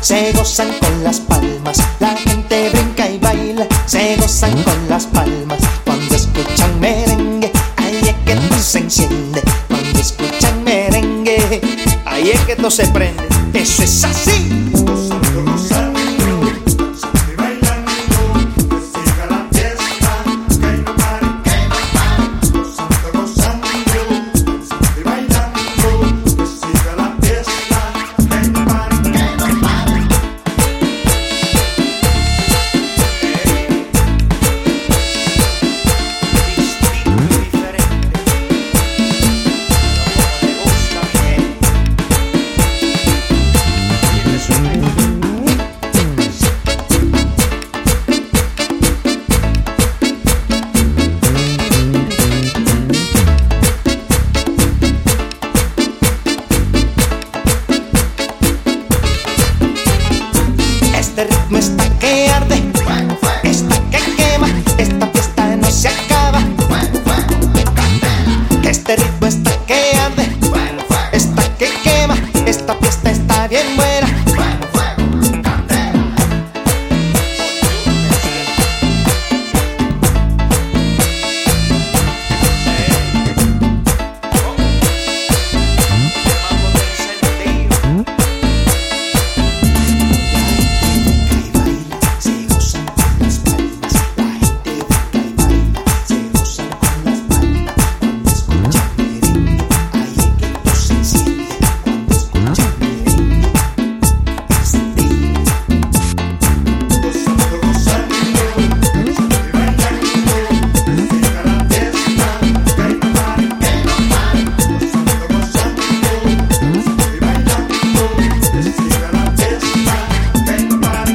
se gozan con las palmas, la gente brinca y baila, se gozan con las palmas. Cuando escuchan merengue, ahí es que todo se enciende. Cuando escuchan merengue, ahí es que todo se prende. Eso es así. Gozando, gozando, y bailando, que siga la fiesta, que no pare, Gozando, gozando, y bailando, que siga la fiesta, que no pare, Distinto y diferente, como le gusta a mi gente. Y este suena. Este ritmo está que arde, está que quema, esta fiesta no se acaba. Este ritmo está que arde, está que quema, esta fiesta está bien buena. gozando, gozando, y bailando, que siga la fiesta, que no pare, Gozando, gozando, y bailando, que siga la fiesta, que no pare,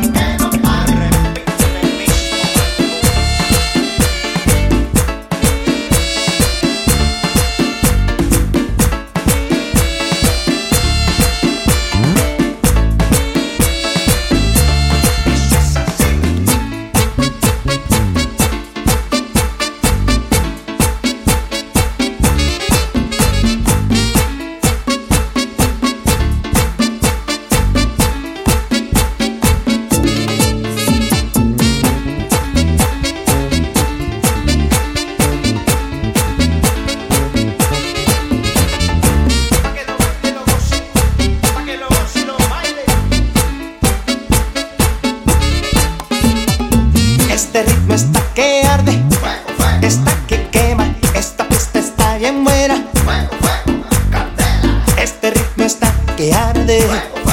Este ritmo está que arde, está que quema, esta fiesta está bien buena. Este ritmo está que arde.